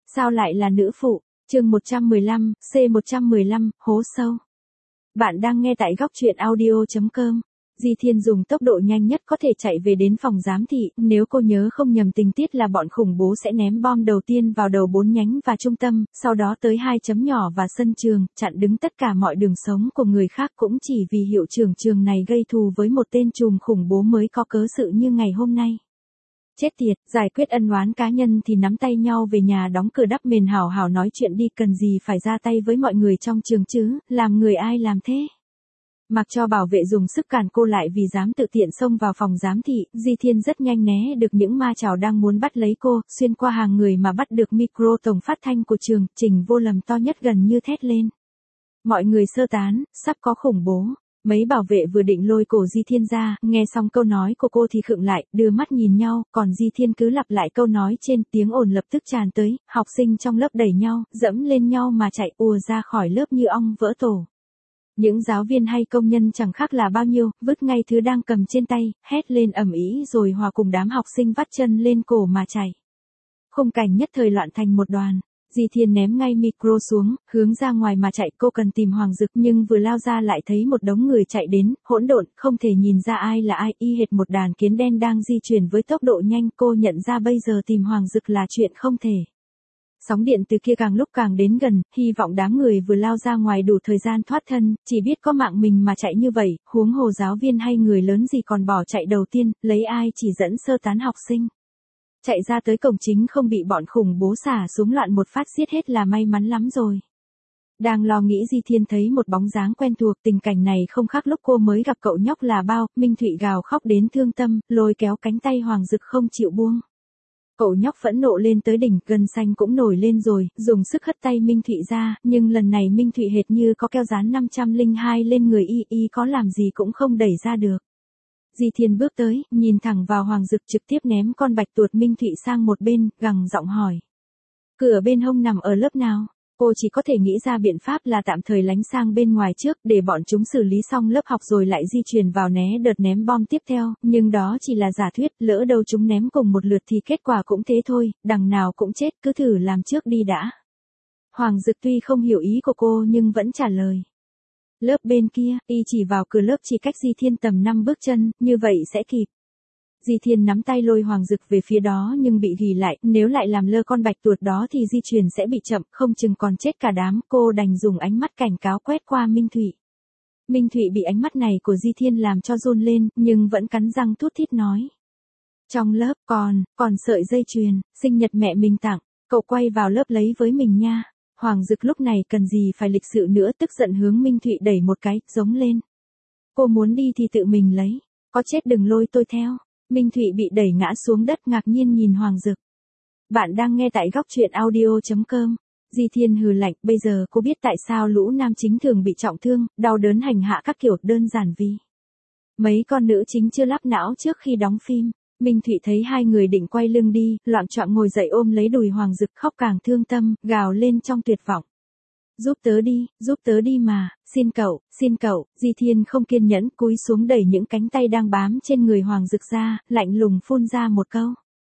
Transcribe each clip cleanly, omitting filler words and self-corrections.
Sao lại là nữ phụ? Chương 115, C115, hố sâu. Bạn đang nghe tại góc truyện audio.com. Di Thiên dùng tốc độ nhanh nhất có thể chạy về đến phòng giám thị, nếu cô nhớ không nhầm tình tiết là bọn khủng bố sẽ ném bom đầu tiên vào đầu 4 nhánh và trung tâm, sau đó tới 2 chấm nhỏ và sân trường, chặn đứng tất cả mọi đường sống của người khác cũng chỉ vì hiệu trưởng trường này gây thù với một tên trùm khủng bố mới có cớ sự như ngày hôm nay. Chết tiệt, giải quyết ân oán cá nhân thì nắm tay nhau về nhà đóng cửa đắp mền hảo hảo nói chuyện đi, cần gì phải ra tay với mọi người trong trường chứ, làm người ai làm thế. Mặc cho bảo vệ dùng sức cản cô lại vì dám tự tiện xông vào phòng giám thị, Di Thiên rất nhanh né được những ma chảo đang muốn bắt lấy cô, xuyên qua hàng người mà bắt được micro tổng phát thanh của trường, Trình Vô Lầm to nhất gần như thét lên. Mọi người sơ tán, sắp có khủng bố. Mấy bảo vệ vừa định lôi cổ Di Thiên ra, nghe xong câu nói của cô thì khựng lại, đưa mắt nhìn nhau, còn Di Thiên cứ lặp lại câu nói trên, tiếng ồn lập tức tràn tới, học sinh trong lớp đẩy nhau, dẫm lên nhau mà chạy ùa ra khỏi lớp như ong vỡ tổ. Những giáo viên hay công nhân chẳng khác là bao nhiêu, vứt ngay thứ đang cầm trên tay, hét lên ầm ĩ rồi hòa cùng đám học sinh vắt chân lên cổ mà chạy. Khung cảnh nhất thời loạn thành một đoàn. Di Thiên ném ngay micro xuống, hướng ra ngoài mà chạy, cô cần tìm Hoàng Dực nhưng vừa lao ra lại thấy một đống người chạy đến, hỗn độn, không thể nhìn ra ai là ai, y hệt một đàn kiến đen đang di chuyển với tốc độ nhanh, cô nhận ra bây giờ tìm Hoàng Dực là chuyện không thể. Sóng điện từ kia càng lúc càng đến gần, hy vọng đám người vừa lao ra ngoài đủ thời gian thoát thân, chỉ biết có mạng mình mà chạy như vậy, huống hồ giáo viên hay người lớn gì còn bỏ chạy đầu tiên, lấy ai chỉ dẫn sơ tán học sinh. Chạy ra tới cổng chính không bị bọn khủng bố xả súng loạn một phát giết hết là may mắn lắm rồi. Đang lo nghĩ Di Thiên thấy một bóng dáng quen thuộc, tình cảnh này không khác lúc cô mới gặp cậu nhóc là bao, Minh Thụy gào khóc đến thương tâm, lôi kéo cánh tay Hoàng Dực không chịu buông. Cậu nhóc phẫn nộ lên tới đỉnh, gân xanh cũng nổi lên rồi, dùng sức hất tay Minh Thụy ra, nhưng lần này Minh Thụy hệt như có keo dán 502 lên người y có làm gì cũng không đẩy ra được. Di Thiên bước tới, nhìn thẳng vào Hoàng Dực trực tiếp ném con bạch tuột Minh Thụy sang một bên, gằn giọng hỏi. Cửa bên hông nằm ở lớp nào? Cô chỉ có thể nghĩ ra biện pháp là tạm thời lánh sang bên ngoài trước để bọn chúng xử lý xong lớp học rồi lại di chuyển vào né đợt ném bom tiếp theo, nhưng đó chỉ là giả thuyết, lỡ đâu chúng ném cùng một lượt thì kết quả cũng thế thôi, đằng nào cũng chết, cứ thử làm trước đi đã. Hoàng Dực tuy không hiểu ý của cô nhưng vẫn trả lời. Lớp bên kia, y chỉ vào cửa lớp chỉ cách Di Thiên tầm 5 bước chân, như vậy sẽ kịp. Di Thiên nắm tay lôi Hoàng Dực về phía đó nhưng bị ghì lại, nếu lại làm lơ con bạch tuột đó thì di chuyển sẽ bị chậm, không chừng còn chết cả đám, cô đành dùng ánh mắt cảnh cáo quét qua Minh Thụy. Minh Thụy bị ánh mắt này của Di Thiên làm cho run lên, nhưng vẫn cắn răng thút thít nói. Trong lớp còn sợi dây chuyền, sinh nhật mẹ mình tặng, cậu quay vào lớp lấy với mình nha. Hoàng Dực lúc này cần gì phải lịch sự nữa, tức giận hướng Minh Thụy đẩy một cái, giống lên. Cô muốn đi thì tự mình lấy, có chết đừng lôi tôi theo. Minh Thụy bị đẩy ngã xuống đất ngạc nhiên nhìn Hoàng Dực. Bạn đang nghe tại góc truyện audio.com. Di Thiên hừ lạnh, bây giờ cô biết tại sao lũ nam chính thường bị trọng thương, đau đớn hành hạ các kiểu, đơn giản vì mấy con nữ chính chưa lắp não trước khi đóng phim. Minh Thụy thấy hai người định quay lưng đi, loạng choạng ngồi dậy ôm lấy đùi Hoàng Dực khóc càng thương tâm, gào lên trong tuyệt vọng. Giúp tớ đi mà, xin cậu, Di Thiên không kiên nhẫn cúi xuống đẩy những cánh tay đang bám trên người Hoàng Dực ra, lạnh lùng phun ra một câu.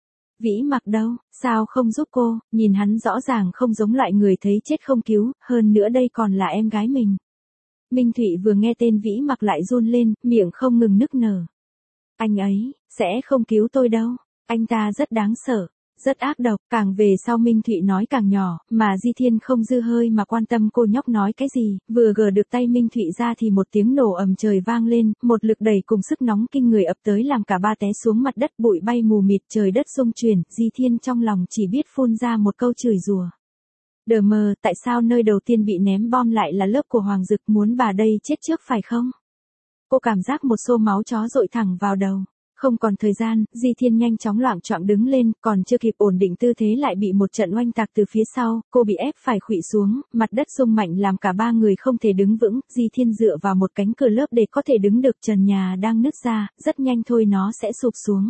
Vĩ Mặc đâu, sao không giúp cô, nhìn hắn rõ ràng không giống loại người thấy chết không cứu, hơn nữa đây còn là em gái mình. Minh Thụy vừa nghe tên Vĩ Mặc lại run lên, miệng không ngừng nức nở. Anh ấy, sẽ không cứu tôi đâu, anh ta rất đáng sợ. Rất ác độc, càng về sau Minh Thụy nói càng nhỏ, mà Di Thiên không dư hơi mà quan tâm cô nhóc nói cái gì, vừa gỡ được tay Minh Thụy ra thì một tiếng nổ ầm trời vang lên, một lực đẩy cùng sức nóng kinh người ập tới làm cả ba té xuống mặt đất, bụi bay mù mịt, trời đất rung chuyển, Di Thiên trong lòng chỉ biết phun ra một câu chửi rủa. Đờ mờ, tại sao nơi đầu tiên bị ném bom lại là lớp của Hoàng Dực, muốn bà đây chết trước phải không? Cô cảm giác một xô máu chó dội thẳng vào đầu. Không còn thời gian, Di Thiên nhanh chóng loạng choạng đứng lên, còn chưa kịp ổn định tư thế lại bị một trận oanh tạc từ phía sau, cô bị ép phải khuỵu xuống, mặt đất rung mạnh làm cả ba người không thể đứng vững, Di Thiên dựa vào một cánh cửa lớp để có thể đứng được, trần nhà đang nứt ra, rất nhanh thôi nó sẽ sụp xuống.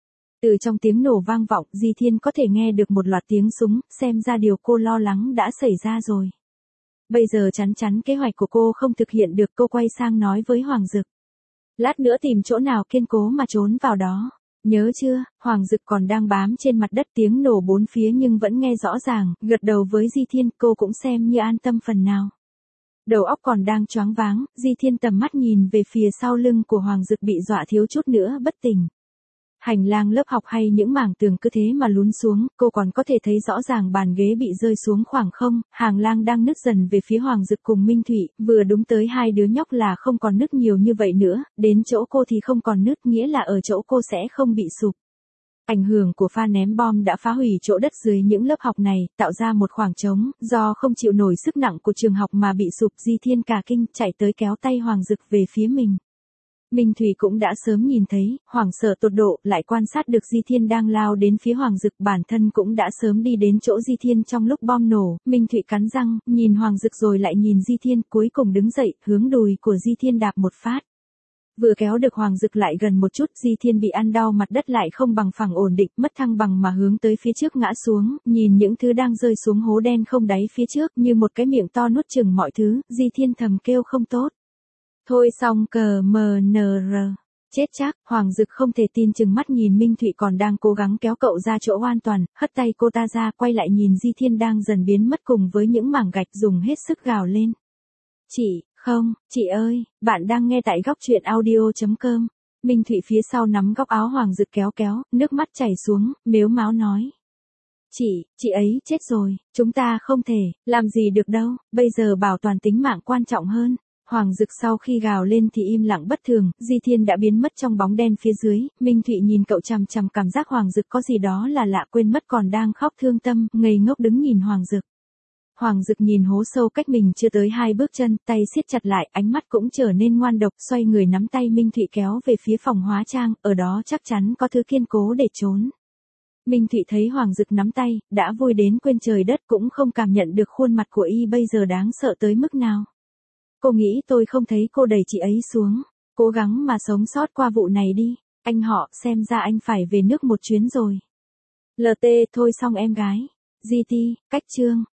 Từ trong tiếng nổ vang vọng, Di Thiên có thể nghe được một loạt tiếng súng, xem ra điều cô lo lắng đã xảy ra rồi. Bây giờ chắn kế hoạch của cô không thực hiện được, cô quay sang nói với Hoàng Dực. Lát nữa tìm chỗ nào kiên cố mà trốn vào đó. Nhớ chưa, Hoàng Dực còn đang bám trên mặt đất, tiếng nổ bốn phía nhưng vẫn nghe rõ ràng, gật đầu với Di Thiên, cô cũng xem như an tâm phần nào. Đầu óc còn đang choáng váng, Di Thiên tầm mắt nhìn về phía sau lưng của Hoàng Dực bị dọa thiếu chút nữa bất tỉnh. Hành lang lớp học hay những mảng tường cứ thế mà lún xuống, cô còn có thể thấy rõ ràng bàn ghế bị rơi xuống khoảng không, hàng lang đang nứt dần về phía Hoàng Dực cùng Minh Thụy, vừa đúng tới hai đứa nhóc là không còn nứt nhiều như vậy nữa, đến chỗ cô thì không còn nứt, nghĩa là ở chỗ cô sẽ không bị sụp. Ảnh hưởng của pha ném bom đã phá hủy chỗ đất dưới những lớp học này, tạo ra một khoảng trống, do không chịu nổi sức nặng của trường học mà bị sụp. Di Thiên cả kinh, chạy tới kéo tay Hoàng Dực về phía mình. Minh Thủy cũng đã sớm nhìn thấy, hoảng sợ tột độ, lại quan sát được Di Thiên đang lao đến phía Hoàng Dực, bản thân cũng đã sớm đi đến chỗ Di Thiên trong lúc bom nổ. Minh Thủy cắn răng, nhìn Hoàng Dực rồi lại nhìn Di Thiên, cuối cùng đứng dậy, hướng đùi của Di Thiên đạp một phát. Vừa kéo được Hoàng Dực lại gần một chút, Di Thiên bị ăn đau, mặt đất lại không bằng phẳng ổn định, mất thăng bằng mà hướng tới phía trước ngã xuống, nhìn những thứ đang rơi xuống hố đen không đáy phía trước, như một cái miệng to nuốt chửng mọi thứ, Di Thiên thầm kêu không tốt. Thôi xong cờ mờ nờ rờ. Chết chắc, Hoàng Dực không thể tin chừng mắt nhìn Minh Thụy còn đang cố gắng kéo cậu ra chỗ an toàn, hất tay cô ta ra, quay lại nhìn Di Thiên đang dần biến mất cùng với những mảng gạch, dùng hết sức gào lên. Chị, không, chị ơi, bạn đang nghe tại góc truyện audio.com. Minh Thụy phía sau nắm góc áo Hoàng Dực kéo kéo, nước mắt chảy xuống, mếu máo nói. Chị ấy chết rồi, chúng ta không thể, làm gì được đâu, bây giờ bảo toàn tính mạng quan trọng hơn. Hoàng Dực sau khi gào lên thì im lặng bất thường, Di Thiên đã biến mất trong bóng đen phía dưới, Minh Thụy nhìn cậu chằm chằm, cảm giác Hoàng Dực có gì đó là lạ, quên mất còn đang khóc thương tâm, ngây ngốc đứng nhìn Hoàng Dực. Hoàng Dực nhìn hố sâu cách mình chưa tới 2 bước chân, tay siết chặt lại, ánh mắt cũng trở nên ngoan độc, xoay người nắm tay Minh Thụy kéo về phía phòng hóa trang, ở đó chắc chắn có thứ kiên cố để trốn. Minh Thụy thấy Hoàng Dực nắm tay, đã vui đến quên trời đất, cũng không cảm nhận được khuôn mặt của y bây giờ đáng sợ tới mức nào. Cô nghĩ tôi không thấy cô đẩy chị ấy xuống, cố gắng mà sống sót qua vụ này đi, anh họ, xem ra anh phải về nước một chuyến rồi. LT thôi xong em gái. GT, cách chương.